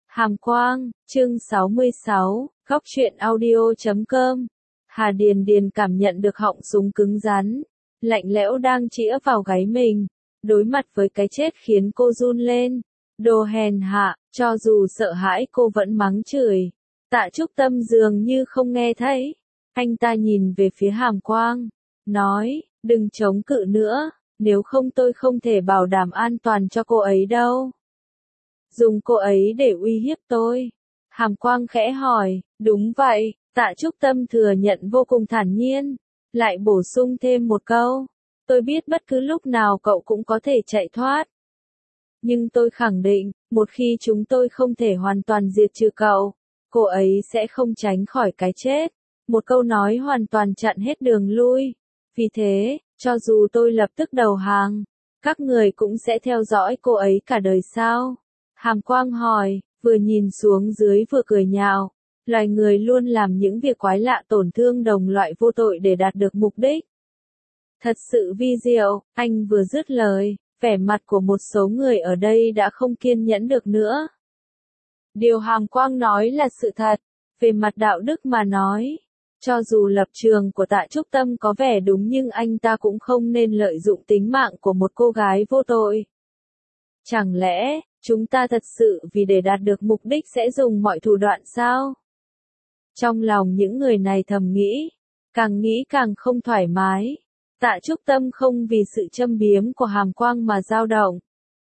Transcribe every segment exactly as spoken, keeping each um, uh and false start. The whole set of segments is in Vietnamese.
Hàm Quang, chương sáu mươi sáu, góc truyện audio chấm com. Hà Điền Điền cảm nhận được họng súng cứng rắn, lạnh lẽo đang chĩa vào gáy mình. Đối mặt với cái chết khiến cô run lên. Đồ hèn hạ, cho dù sợ hãi cô vẫn mắng chửi. Tạ Trúc Tâm dường như không nghe thấy. Anh ta nhìn về phía Hàm Quang, nói, đừng chống cự nữa, nếu không tôi không thể bảo đảm an toàn cho cô ấy đâu. Dùng cô ấy để uy hiếp tôi. Hàm Quang khẽ hỏi, đúng vậy, Tạ Trúc Tâm thừa nhận vô cùng thản nhiên, lại bổ sung thêm một câu, tôi biết bất cứ lúc nào cậu cũng có thể chạy thoát. Nhưng tôi khẳng định, một khi chúng tôi không thể hoàn toàn diệt trừ cậu, cô ấy sẽ không tránh khỏi cái chết. Một câu nói hoàn toàn chặn hết đường lui. Vì thế, cho dù tôi lập tức đầu hàng, các người cũng sẽ theo dõi cô ấy cả đời sao? Hàm Quang hỏi, vừa nhìn xuống dưới vừa cười nhạo. Loài người luôn làm những việc quái lạ tổn thương đồng loại vô tội để đạt được mục đích. Thật sự vi diệu, anh vừa dứt lời, vẻ mặt của một số người ở đây đã không kiên nhẫn được nữa. Điều Hàm Quang nói là sự thật, về mặt đạo đức mà nói. Cho dù lập trường của Tạ Trúc Tâm có vẻ đúng nhưng anh ta cũng không nên lợi dụng tính mạng của một cô gái vô tội. Chẳng lẽ, chúng ta thật sự vì để đạt được mục đích sẽ dùng mọi thủ đoạn sao? Trong lòng những người này thầm nghĩ, càng nghĩ càng không thoải mái. Tạ Trúc Tâm không vì sự châm biếm của Hàm Quang mà dao động.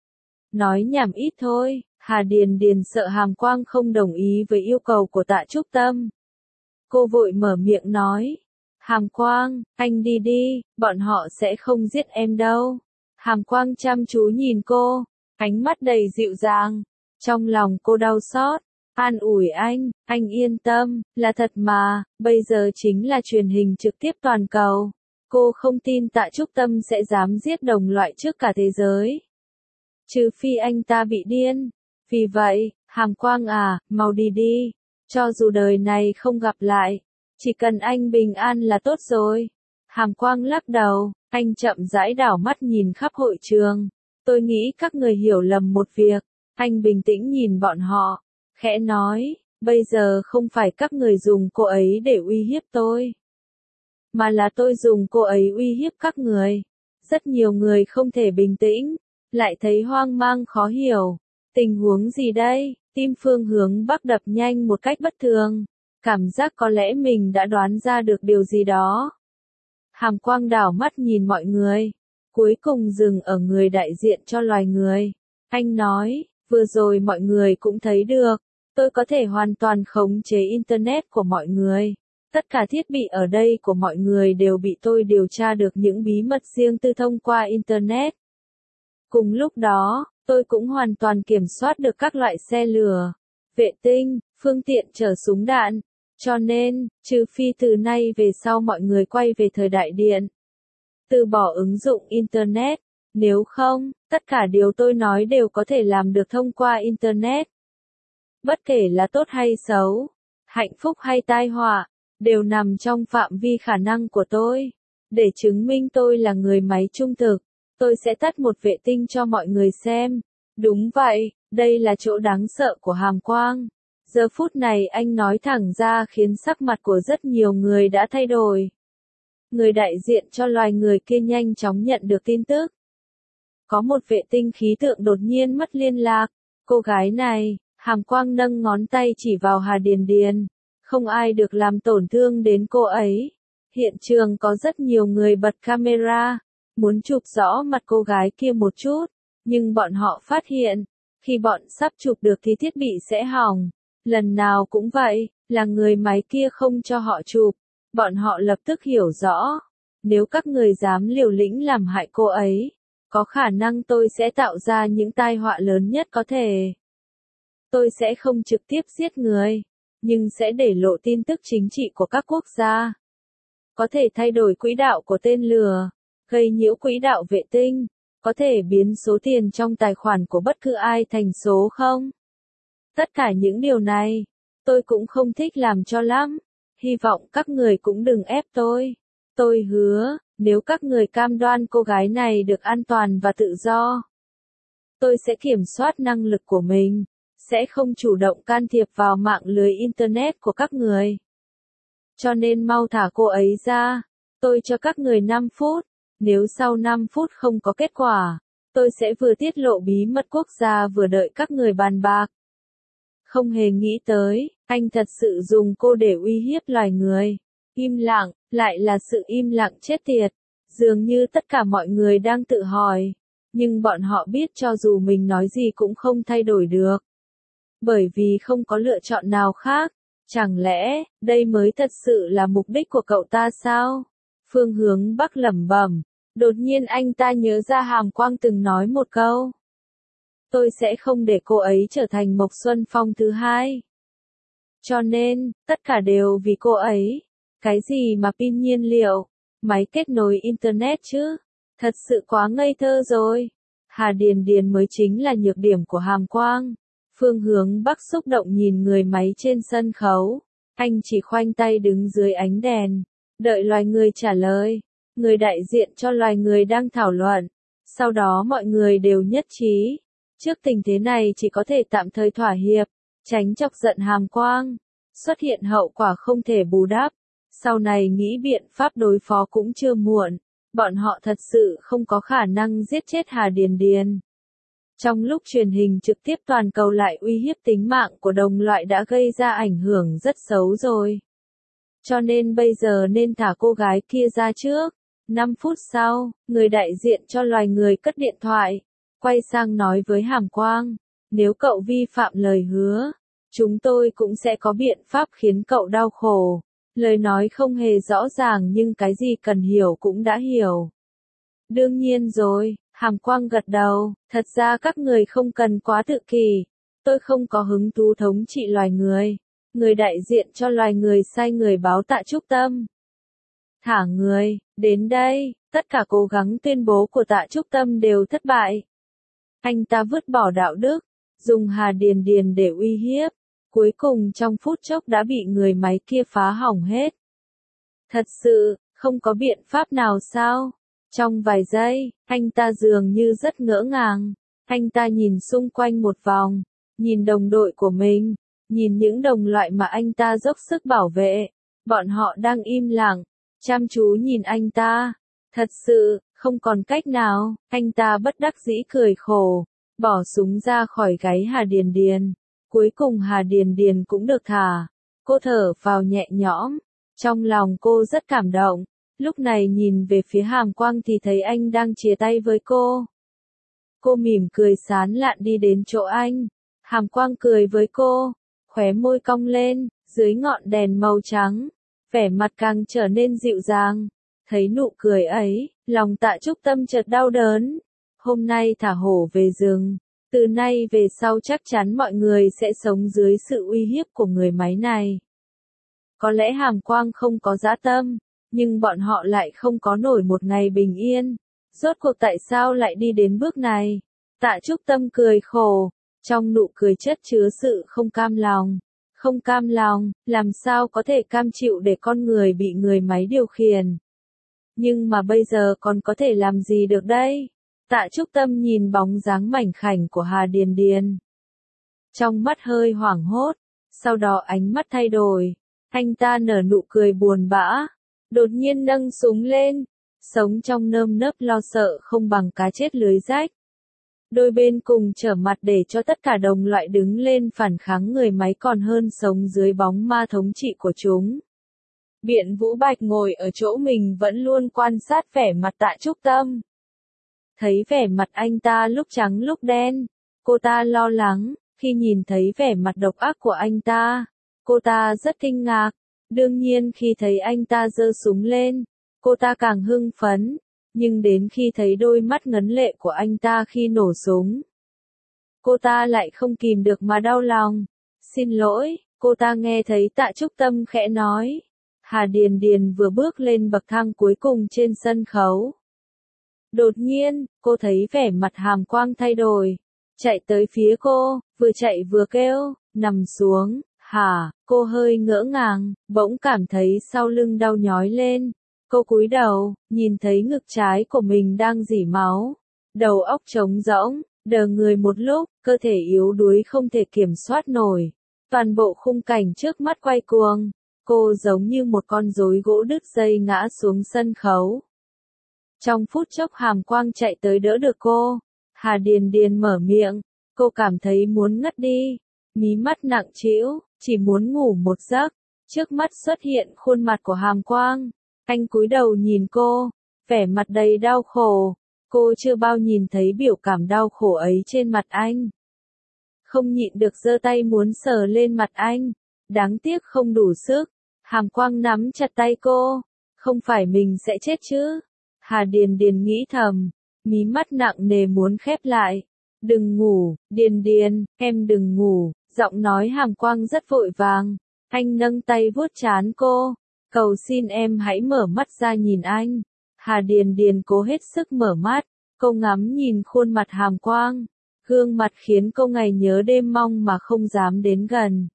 Nói nhảm ít thôi, Hà Điền Điền sợ Hàm Quang không đồng ý với yêu cầu của Tạ Trúc Tâm. Cô vội mở miệng nói, Hàm Quang, anh đi đi, bọn họ sẽ không giết em đâu. Hàm Quang chăm chú nhìn cô, ánh mắt đầy dịu dàng. Trong lòng cô đau xót, an ủi anh, anh yên tâm, là thật mà, bây giờ chính là truyền hình trực tiếp toàn cầu. Cô không tin Tạ Trúc Tâm sẽ dám giết đồng loại trước cả thế giới. Trừ phi anh ta bị điên. Vì vậy, Hàm Quang à, mau đi đi. Cho dù đời này không gặp lại, chỉ cần anh bình an là tốt rồi. Hàm Quang lắc đầu, anh chậm rãi đảo mắt nhìn khắp hội trường. Tôi nghĩ các người hiểu lầm một việc. Anh bình tĩnh nhìn bọn họ, khẽ nói, bây giờ không phải các người dùng cô ấy để uy hiếp tôi, mà là tôi dùng cô ấy uy hiếp các người. Rất nhiều người không thể bình tĩnh, lại thấy hoang mang khó hiểu. Tình huống gì đây? Tim Phương hướng Bắc đập nhanh một cách bất thường. Cảm giác có lẽ mình đã đoán ra được điều gì đó. Hàm Quang đảo mắt nhìn mọi người. Cuối cùng dừng ở người đại diện cho loài người. Anh nói, vừa rồi mọi người cũng thấy được. Tôi có thể hoàn toàn khống chế Internet của mọi người. Tất cả thiết bị ở đây của mọi người đều bị tôi điều tra được những bí mật riêng tư thông qua Internet. Cùng lúc đó, tôi cũng hoàn toàn kiểm soát được các loại xe lửa, vệ tinh, phương tiện chở súng đạn. Cho nên, trừ phi từ nay về sau mọi người quay về thời đại điện, từ bỏ ứng dụng Internet, nếu không, tất cả điều tôi nói đều có thể làm được thông qua Internet. Bất kể là tốt hay xấu, hạnh phúc hay tai họa, đều nằm trong phạm vi khả năng của tôi. Để chứng minh tôi là người máy trung thực, tôi sẽ tắt một vệ tinh cho mọi người xem. Đúng vậy, đây là chỗ đáng sợ của Hàm Quang. Giờ phút này anh nói thẳng ra khiến sắc mặt của rất nhiều người đã thay đổi. Người đại diện cho loài người kia nhanh chóng nhận được tin tức. Có một vệ tinh khí tượng đột nhiên mất liên lạc. Cô gái này, Hàm Quang nâng ngón tay chỉ vào Hà Điền Điền. Không ai được làm tổn thương đến cô ấy. Hiện trường có rất nhiều người bật camera, muốn chụp rõ mặt cô gái kia một chút. Nhưng bọn họ phát hiện, khi bọn sắp chụp được thì thiết bị sẽ hỏng. Lần nào cũng vậy, là người máy kia không cho họ chụp. Bọn họ lập tức hiểu rõ. Nếu các người dám liều lĩnh làm hại cô ấy, có khả năng tôi sẽ tạo ra những tai họa lớn nhất có thể. Tôi sẽ không trực tiếp giết người, nhưng sẽ để lộ tin tức chính trị của các quốc gia. Có thể thay đổi quỹ đạo của tên lửa, gây nhiễu quỹ đạo vệ tinh, có thể biến số tiền trong tài khoản của bất cứ ai thành số không. Tất cả những điều này, tôi cũng không thích làm cho lắm. Hy vọng các người cũng đừng ép tôi. Tôi hứa, nếu các người cam đoan cô gái này được an toàn và tự do, tôi sẽ kiểm soát năng lực của mình, sẽ không chủ động can thiệp vào mạng lưới Internet của các người. Cho nên mau thả cô ấy ra. Tôi cho các người năm phút. Nếu sau năm phút không có kết quả, tôi sẽ vừa tiết lộ bí mật quốc gia vừa đợi các người bàn bạc. Không hề nghĩ tới, anh thật sự dùng cô để uy hiếp loài người. Im lặng, lại là sự im lặng chết tiệt. Dường như tất cả mọi người đang tự hỏi. Nhưng bọn họ biết cho dù mình nói gì cũng không thay đổi được. Bởi vì không có lựa chọn nào khác. Chẳng lẽ, đây mới thật sự là mục đích của cậu ta sao? Phương Hướng Bắc lẩm bẩm. Đột nhiên anh ta nhớ ra Hàm Quang từng nói một câu. Tôi sẽ không để cô ấy trở thành Mộc Xuân Phong thứ hai. Cho nên, tất cả đều vì cô ấy. Cái gì mà pin nhiên liệu, máy kết nối Internet chứ? Thật sự quá ngây thơ rồi. Hà Điền Điền mới chính là nhược điểm của Hàm Quang. Phương Hướng Bắc xúc động nhìn người máy trên sân khấu. Anh chỉ khoanh tay đứng dưới ánh đèn, đợi loài người trả lời. Người đại diện cho loài người đang thảo luận. Sau đó mọi người đều nhất trí. Trước tình thế này chỉ có thể tạm thời thỏa hiệp, tránh chọc giận Hàm Quang. Xuất hiện hậu quả không thể bù đắp. Sau này nghĩ biện pháp đối phó cũng chưa muộn. Bọn họ thật sự không có khả năng giết chết Hà Điền Điền. Trong lúc truyền hình trực tiếp toàn cầu lại uy hiếp tính mạng của đồng loại đã gây ra ảnh hưởng rất xấu rồi. Cho nên bây giờ nên thả cô gái kia ra trước. năm phút sau, người đại diện cho loài người cất điện thoại, quay sang nói với Hàm Quang, nếu cậu vi phạm lời hứa, chúng tôi cũng sẽ có biện pháp khiến cậu đau khổ. Lời nói không hề rõ ràng nhưng cái gì cần hiểu cũng đã hiểu. Đương nhiên rồi, Hàm Quang gật đầu, thật ra các người không cần quá tự kỷ, tôi không có hứng thú thống trị loài người. Người đại diện cho loài người sai người báo Tạ Trúc Tâm. Thả người, đến đây, tất cả cố gắng tuyên bố của Tạ Trúc Tâm đều thất bại. Anh ta vứt bỏ đạo đức, dùng Hà Điền Điền để uy hiếp, cuối cùng trong phút chốc đã bị người máy kia phá hỏng hết. Thật sự, không có biện pháp nào sao? Trong vài giây, anh ta dường như rất ngỡ ngàng. Anh ta nhìn xung quanh một vòng, nhìn đồng đội của mình, nhìn những đồng loại mà anh ta dốc sức bảo vệ. Bọn họ đang im lặng, chăm chú nhìn anh ta. Thật sự, không còn cách nào, anh ta bất đắc dĩ cười khổ, bỏ súng ra khỏi gáy Hà Điền Điền. Cuối cùng Hà Điền Điền cũng được thả. Cô thở phào nhẹ nhõm, trong lòng cô rất cảm động. Lúc này nhìn về phía Hàm Quang thì thấy anh đang chia tay với cô. Cô mỉm cười sán lạn đi đến chỗ anh. Hàm Quang cười với cô, khóe môi cong lên, dưới ngọn đèn màu trắng, vẻ mặt càng trở nên dịu dàng. Thấy nụ cười ấy, lòng Tạ Trúc Tâm chợt đau đớn. Hôm nay thả hổ về rừng, từ nay về sau chắc chắn mọi người sẽ sống dưới sự uy hiếp của người máy này. Có lẽ Hàm Quang không có dã tâm, nhưng bọn họ lại không có nổi một ngày bình yên. Rốt cuộc tại sao lại đi đến bước này? Tạ Trúc Tâm cười khổ, trong nụ cười chất chứa sự không cam lòng. Không cam lòng, làm sao có thể cam chịu để con người bị người máy điều khiển? Nhưng mà bây giờ còn có thể làm gì được đây? Tạ Trúc Tâm nhìn bóng dáng mảnh khảnh của Hà Điền Điền. Trong mắt hơi hoảng hốt, sau đó ánh mắt thay đổi. Anh ta nở nụ cười buồn bã, đột nhiên nâng súng lên. Sống trong nơm nớp lo sợ không bằng cá chết lưới rách. Đôi bên cùng trở mặt để cho tất cả đồng loại đứng lên phản kháng người máy còn hơn sống dưới bóng ma thống trị của chúng. Biện Vũ Bạch ngồi ở chỗ mình vẫn luôn quan sát vẻ mặt Tạ Trúc Tâm. Thấy vẻ mặt anh ta lúc trắng lúc đen, cô ta lo lắng. Khi nhìn thấy vẻ mặt độc ác của anh ta, cô ta rất kinh ngạc. Đương nhiên khi thấy anh ta giơ súng lên, cô ta càng hưng phấn. Nhưng đến khi thấy đôi mắt ngấn lệ của anh ta khi nổ súng, cô ta lại không kìm được mà đau lòng. Xin lỗi, cô ta nghe thấy Tạ Trúc Tâm khẽ nói. Hà Điền Điền vừa bước lên bậc thang cuối cùng trên sân khấu. Đột nhiên, cô thấy vẻ mặt Hàm Quang thay đổi. Chạy tới phía cô, vừa chạy vừa kêu, nằm xuống. Hả, cô hơi ngỡ ngàng, bỗng cảm thấy sau lưng đau nhói lên. Cô cúi đầu, nhìn thấy ngực trái của mình đang rỉ máu. Đầu óc trống rỗng, Đờ người một lúc, cơ thể yếu đuối không thể kiểm soát nổi. Toàn bộ khung cảnh trước mắt quay cuồng. Cô giống như một con rối gỗ đứt dây ngã xuống sân khấu. Trong phút chốc Hàm Quang chạy tới đỡ được cô. Hà Điền Điền mở miệng. Cô cảm thấy muốn ngất đi. Mí mắt nặng trĩu, chỉ muốn ngủ một giấc. Trước mắt xuất hiện khuôn mặt của Hàm Quang. Anh cúi đầu nhìn cô, vẻ mặt đầy đau khổ. Cô chưa bao nhìn thấy biểu cảm đau khổ ấy trên mặt anh. Không nhịn được giơ tay muốn sờ lên mặt anh. Đáng tiếc không đủ sức. Hàm Quang nắm chặt tay cô. Không phải mình sẽ chết chứ? Hà Điền Điền nghĩ thầm. Mí mắt nặng nề muốn khép lại. Đừng ngủ, Điền Điền, em đừng ngủ. Giọng nói Hàm Quang rất vội vàng. Anh nâng tay vuốt trán cô. Cầu xin em hãy mở mắt ra nhìn anh. Hà Điền Điền cố hết sức mở mắt. Cô ngắm nhìn khuôn mặt Hàm Quang. Gương mặt khiến cô ngày nhớ đêm mong mà không dám đến gần.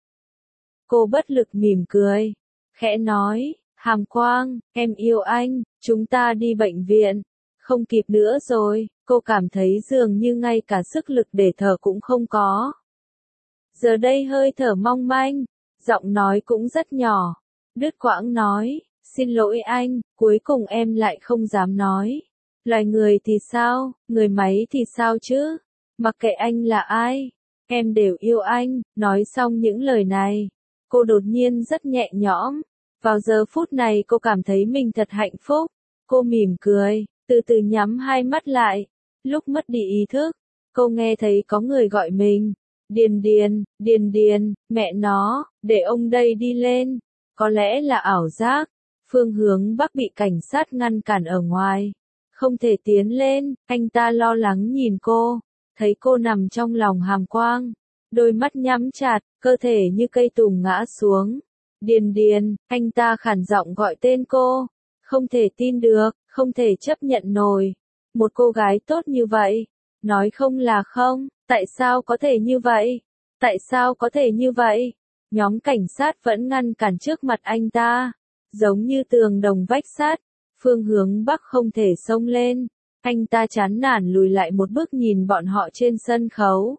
Cô bất lực mỉm cười. Khẽ nói, Hàm Quang, em yêu anh, chúng ta đi bệnh viện. Không kịp nữa rồi, cô cảm thấy dường như ngay cả sức lực để thở cũng không có. Giờ đây hơi thở mong manh, giọng nói cũng rất nhỏ. Đứt quãng nói, xin lỗi anh, cuối cùng em lại không dám nói. Loài người thì sao, người máy thì sao chứ? Mặc kệ anh là ai, em đều yêu anh. Nói xong những lời này, cô đột nhiên rất nhẹ nhõm. Vào giờ phút này cô cảm thấy mình thật hạnh phúc. Cô mỉm cười, từ từ nhắm hai mắt lại. Lúc mất đi ý thức, cô nghe thấy có người gọi mình. Điền Điền, Điền Điền, mẹ nó, để ông đây đi lên. Có lẽ là ảo giác. Phương Hướng Bắc bị cảnh sát ngăn cản ở ngoài. Không thể tiến lên, anh ta lo lắng nhìn cô. Thấy cô nằm trong lòng Hàm Quang. Đôi mắt nhắm chặt, cơ thể như cây tùng ngã xuống. Điền Điền, anh ta khản giọng gọi tên cô. Không thể tin được, không thể chấp nhận nổi. Một cô gái tốt như vậy. Nói không là không, tại sao có thể như vậy? Tại sao có thể như vậy? Nhóm cảnh sát vẫn ngăn cản trước mặt anh ta. Giống như tường đồng vách sắt. Phương Hướng Bắc không thể xông lên. Anh ta chán nản lùi lại một bước nhìn bọn họ trên sân khấu.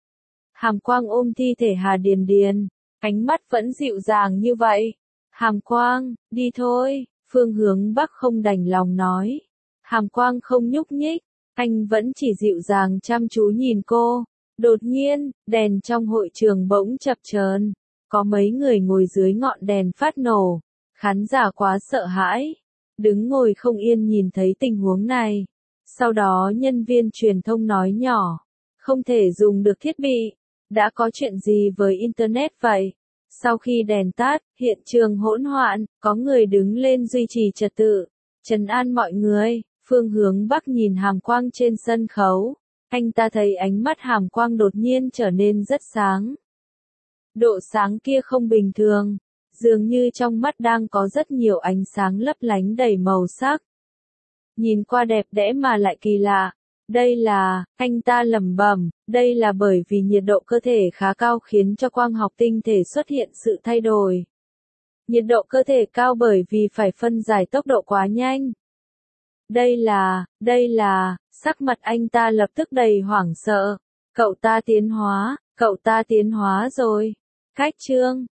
Hàm Quang ôm thi thể Hà Điền Điền. Ánh mắt vẫn dịu dàng như vậy. Hàm Quang, đi thôi. Phương Hướng Bắc không đành lòng nói. Hàm Quang không nhúc nhích. Anh vẫn chỉ dịu dàng chăm chú nhìn cô. Đột nhiên, đèn trong hội trường bỗng chập chờn. Có mấy người ngồi dưới ngọn đèn phát nổ. Khán giả quá sợ hãi. Đứng ngồi không yên nhìn thấy tình huống này. Sau đó nhân viên truyền thông nói nhỏ. Không thể dùng được thiết bị. Đã có chuyện gì với Internet vậy? Sau khi đèn tắt, hiện trường hỗn loạn, có người đứng lên duy trì trật tự. Trấn an mọi người. Phương Hướng Bắc nhìn Hàm Quang trên sân khấu. Anh ta thấy ánh mắt Hàm Quang đột nhiên trở nên rất sáng. Độ sáng kia không bình thường. Dường như trong mắt đang có rất nhiều ánh sáng lấp lánh đầy màu sắc. Nhìn qua đẹp đẽ mà lại kỳ lạ. Đây là, anh ta lẩm bẩm, đây là bởi vì nhiệt độ cơ thể khá cao khiến cho quang học tinh thể xuất hiện sự thay đổi. Nhiệt độ cơ thể cao bởi vì phải phân giải tốc độ quá nhanh. Đây là, đây là, sắc mặt anh ta lập tức đầy hoảng sợ. Cậu ta tiến hóa, cậu ta tiến hóa rồi. Khách trương,